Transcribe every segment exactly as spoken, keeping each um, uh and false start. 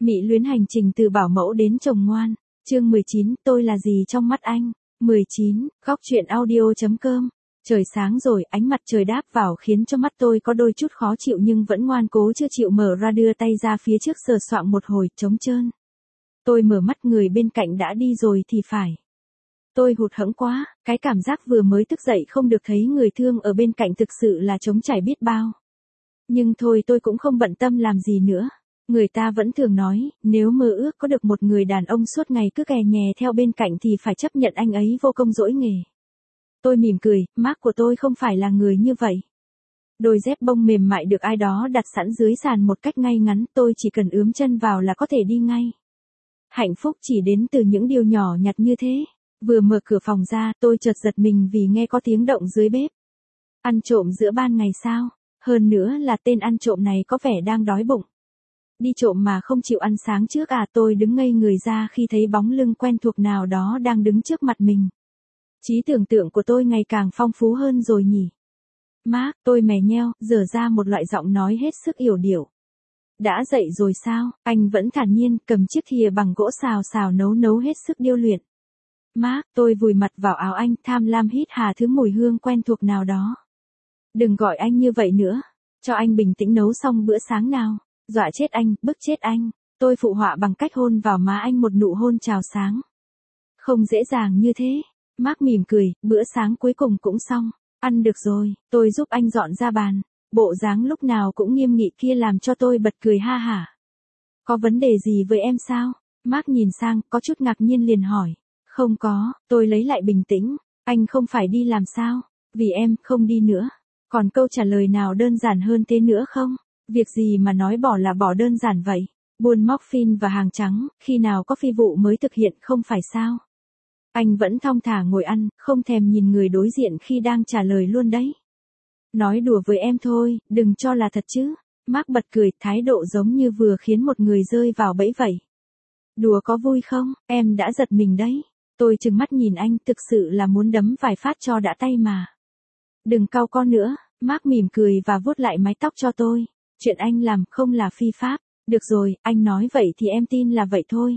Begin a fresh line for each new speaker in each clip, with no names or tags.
Mỹ luyến hành trình từ bảo mẫu đến chồng ngoan. Chương mười chín, tôi là gì trong mắt anh? mười chín, góc truyện audio chấm com. Trời sáng rồi, ánh mặt trời đáp vào khiến cho mắt tôi có đôi chút khó chịu nhưng vẫn ngoan cố chưa chịu mở ra, đưa tay ra phía trước sờ soạng một hồi, trống trơn. Tôi mở mắt, người bên cạnh đã đi rồi thì phải. Tôi hụt hẫng quá, cái cảm giác vừa mới thức dậy không được thấy người thương ở bên cạnh thực sự là trống trải biết bao. Nhưng thôi, tôi cũng không bận tâm làm gì nữa. Người ta vẫn thường nói, nếu mơ ước có được một người đàn ông suốt ngày cứ kè nhè theo bên cạnh thì phải chấp nhận anh ấy vô công dỗi nghề. Tôi mỉm cười, Mark của tôi không phải là người như vậy. Đôi dép bông mềm mại được ai đó đặt sẵn dưới sàn một cách ngay ngắn, tôi chỉ cần ướm chân vào là có thể đi ngay. Hạnh phúc chỉ đến từ những điều nhỏ nhặt như thế. Vừa mở cửa phòng ra, tôi chợt giật mình vì nghe có tiếng động dưới bếp. Ăn trộm giữa ban ngày sao? Hơn nữa là tên ăn trộm này có vẻ đang đói bụng. Đi trộm mà không chịu ăn sáng trước à? Tôi đứng ngây người ra khi thấy bóng lưng quen thuộc nào đó đang đứng trước mặt mình. Trí tưởng tượng của tôi ngày càng phong phú hơn rồi nhỉ. Mark, tôi mè nheo, dở ra một loại giọng nói hết sức yểu điệu. Đã dậy rồi sao? Anh vẫn thản nhiên, cầm chiếc thìa bằng gỗ xào xào nấu nấu hết sức điêu luyện. Mark, tôi vùi mặt vào áo anh, tham lam hít hà thứ mùi hương quen thuộc nào đó. Đừng gọi anh như vậy nữa. Cho anh bình tĩnh nấu xong bữa sáng nào. Dọa chết anh, bức chết anh. Tôi phụ họa bằng cách hôn vào má anh một nụ hôn chào sáng. Không dễ dàng như thế. Mark mỉm cười, bữa sáng cuối cùng cũng xong. Ăn được rồi, tôi giúp anh dọn ra bàn. Bộ dáng lúc nào cũng nghiêm nghị kia làm cho tôi bật cười ha hả. Có vấn đề gì với em sao? Mark nhìn sang, có chút ngạc nhiên liền hỏi. Không có, tôi lấy lại bình tĩnh. Anh không phải đi làm sao? Vì em, không đi nữa. Còn câu trả lời nào đơn giản hơn thế nữa không? Việc gì mà nói bỏ là bỏ đơn giản vậy? Buôn morphine và hàng trắng, khi nào có phi vụ mới thực hiện không phải sao? Anh vẫn thong thả ngồi ăn, không thèm nhìn người đối diện khi đang trả lời luôn đấy. Nói đùa với em thôi, đừng cho là thật chứ. Mark bật cười, thái độ giống như vừa khiến một người rơi vào bẫy vậy. Đùa có vui không? Em đã giật mình đấy. Tôi trừng mắt nhìn anh, thực sự là muốn đấm vài phát cho đã tay mà. Đừng cau con nữa. Mark mỉm cười và vuốt lại mái tóc cho tôi. Chuyện anh làm không là phi pháp. Được rồi, anh nói vậy thì em tin là vậy thôi.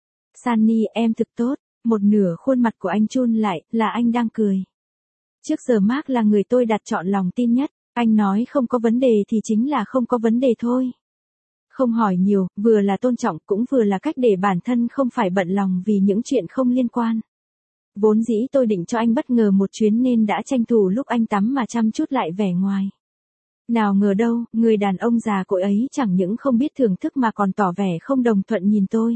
Sunny, em thực tốt. Một nửa khuôn mặt của anh chun lại, là anh đang cười. Trước giờ Mark là người tôi đặt chọn lòng tin nhất. Anh nói không có vấn đề thì chính là không có vấn đề thôi. Không hỏi nhiều, vừa là tôn trọng cũng vừa là cách để bản thân không phải bận lòng vì những chuyện không liên quan. Vốn dĩ tôi định cho anh bất ngờ một chuyến nên đã tranh thủ lúc anh tắm mà chăm chút lại vẻ ngoài. Nào ngờ đâu, người đàn ông già cỗi ấy chẳng những không biết thưởng thức mà còn tỏ vẻ không đồng thuận nhìn tôi.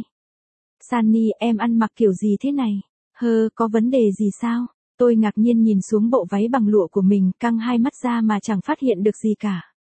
Sunny, em ăn mặc kiểu gì thế này? Hơ, có vấn đề gì sao? Tôi ngạc nhiên nhìn xuống bộ váy bằng lụa của mình, căng hai mắt ra mà chẳng phát hiện được gì cả.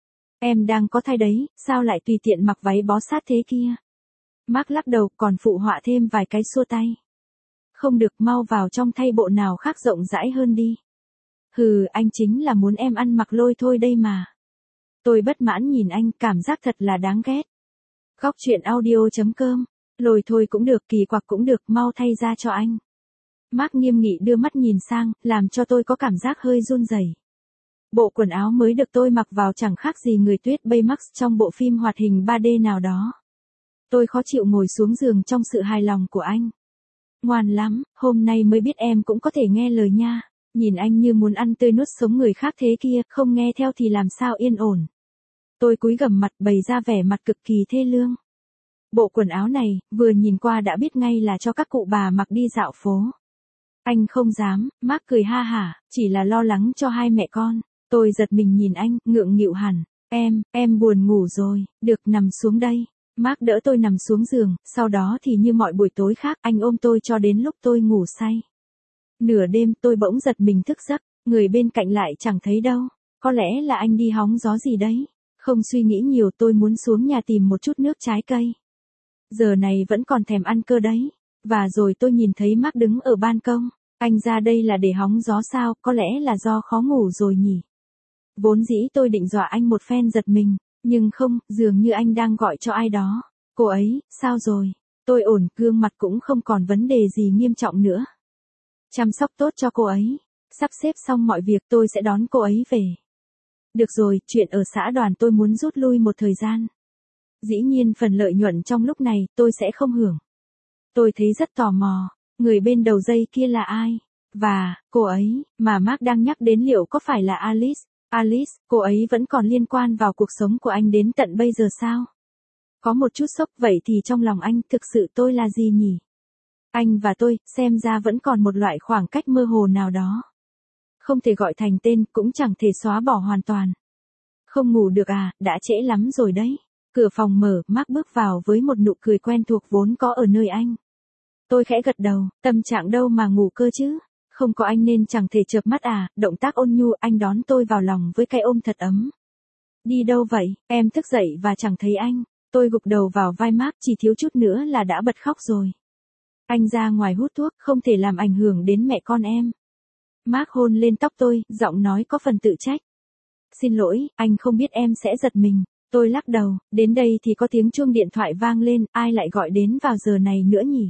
Em đang có thai đấy, sao lại tùy tiện mặc váy bó sát thế kia? Mark lắc đầu, còn phụ họa thêm vài cái xua tay. Không được, mau vào trong thay bộ nào khác rộng rãi hơn đi. Hừ, anh chính là muốn em ăn mặc lôi thôi đây mà. Tôi bất mãn nhìn anh, cảm giác thật là đáng ghét. Góc truyện audio chấm com. Lôi thôi cũng được, kỳ quặc cũng được, mau thay ra cho anh. Mark nghiêm nghị đưa mắt nhìn sang, làm cho tôi có cảm giác hơi run rẩy. Bộ quần áo mới được tôi mặc vào chẳng khác gì người tuyết Baymax trong bộ phim hoạt hình ba D nào đó. Tôi khó chịu ngồi xuống giường trong sự hài lòng của anh. Ngoan lắm, hôm nay mới biết em cũng có thể nghe lời nha. Nhìn anh như muốn ăn tươi nuốt sống người khác thế kia, không nghe theo thì làm sao yên ổn. Tôi cúi gằm mặt bày ra vẻ mặt cực kỳ thê lương. Bộ quần áo này, vừa nhìn qua đã biết ngay là cho các cụ bà mặc đi dạo phố. Anh không dám, Mark cười ha hả, chỉ là lo lắng cho hai mẹ con. Tôi giật mình nhìn anh, ngượng nghịu hẳn. Em, em buồn ngủ rồi, được nằm xuống đây. Mark đỡ tôi nằm xuống giường, sau đó thì như mọi buổi tối khác, anh ôm tôi cho đến lúc tôi ngủ say. Nửa đêm tôi bỗng giật mình thức giấc, người bên cạnh lại chẳng thấy đâu. Có lẽ là anh đi hóng gió gì đấy. Không suy nghĩ nhiều, tôi muốn xuống nhà tìm một chút nước trái cây. Giờ này vẫn còn thèm ăn cơ đấy. Và rồi tôi nhìn thấy Mark đứng ở ban công. Anh ra đây là để hóng gió sao? Có lẽ là do khó ngủ rồi nhỉ. Vốn dĩ tôi định dọa anh một phen giật mình. Nhưng không, dường như anh đang gọi cho ai đó. Cô ấy, sao rồi? Tôi ổn, gương mặt cũng không còn vấn đề gì nghiêm trọng nữa. Chăm sóc tốt cho cô ấy. Sắp xếp xong mọi việc tôi sẽ đón cô ấy về. Được rồi, chuyện ở xã đoàn tôi muốn rút lui một thời gian. Dĩ nhiên phần lợi nhuận trong lúc này tôi sẽ không hưởng. Tôi thấy rất tò mò, người bên đầu dây kia là ai? Và, cô ấy, mà Mark đang nhắc đến liệu có phải là Alice? Alice, cô ấy vẫn còn liên quan vào cuộc sống của anh đến tận bây giờ sao? Có một chút sốc, vậy thì trong lòng anh thực sự tôi là gì nhỉ? Anh và tôi, xem ra vẫn còn một loại khoảng cách mơ hồ nào đó. Không thể gọi thành tên, cũng chẳng thể xóa bỏ hoàn toàn. Không ngủ được à, đã trễ lắm rồi đấy. Cửa phòng mở, Mark bước vào với một nụ cười quen thuộc vốn có ở nơi anh. Tôi khẽ gật đầu, tâm trạng đâu mà ngủ cơ chứ. Không có anh nên chẳng thể chợp mắt à, động tác ôn nhu, anh đón tôi vào lòng với cái ôm thật ấm. Đi đâu vậy, em thức dậy và chẳng thấy anh. Tôi gục đầu vào vai Mark, chỉ thiếu chút nữa là đã bật khóc rồi. Anh ra ngoài hút thuốc, không thể làm ảnh hưởng đến mẹ con em. Mark hôn lên tóc tôi, giọng nói có phần tự trách. Xin lỗi, anh không biết em sẽ giật mình. Tôi lắc đầu, đến đây thì có tiếng chuông điện thoại vang lên, ai lại gọi đến vào giờ này nữa nhỉ?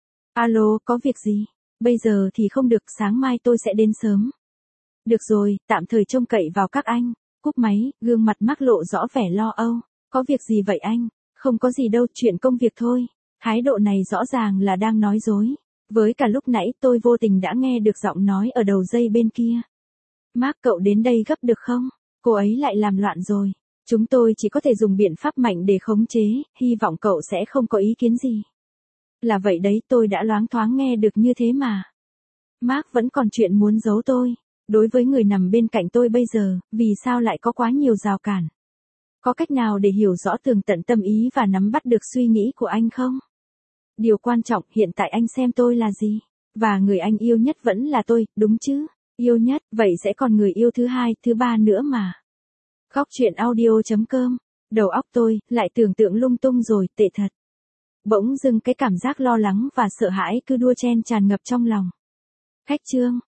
Alo, có việc gì? Bây giờ thì không được, sáng mai tôi sẽ đến sớm. Được rồi, tạm thời trông cậy vào các anh. Cúp máy, gương mặt Mark lộ rõ vẻ lo âu. Có việc gì vậy anh? Không có gì đâu, chuyện công việc thôi. Thái độ này rõ ràng là đang nói dối. Với cả lúc nãy tôi vô tình đã nghe được giọng nói ở đầu dây bên kia. Mark, cậu đến đây gấp được không? Cô ấy lại làm loạn rồi. Chúng tôi chỉ có thể dùng biện pháp mạnh để khống chế, hy vọng cậu sẽ không có ý kiến gì. Là vậy đấy, tôi đã loáng thoáng nghe được như thế mà. Mark vẫn còn chuyện muốn giấu tôi. Đối với người nằm bên cạnh tôi bây giờ, vì sao lại có quá nhiều rào cản? Có cách nào để hiểu rõ tường tận tâm ý và nắm bắt được suy nghĩ của anh không? Điều quan trọng, hiện tại anh xem tôi là gì? Và người anh yêu nhất vẫn là tôi, đúng chứ? Yêu nhất, vậy sẽ còn người yêu thứ hai, thứ ba nữa mà. Góc truyện audio chấm com. Đầu óc tôi, lại tưởng tượng lung tung rồi, tệ thật. Bỗng dưng cái cảm giác lo lắng và sợ hãi cứ đua chen tràn ngập trong lòng. Khách trương.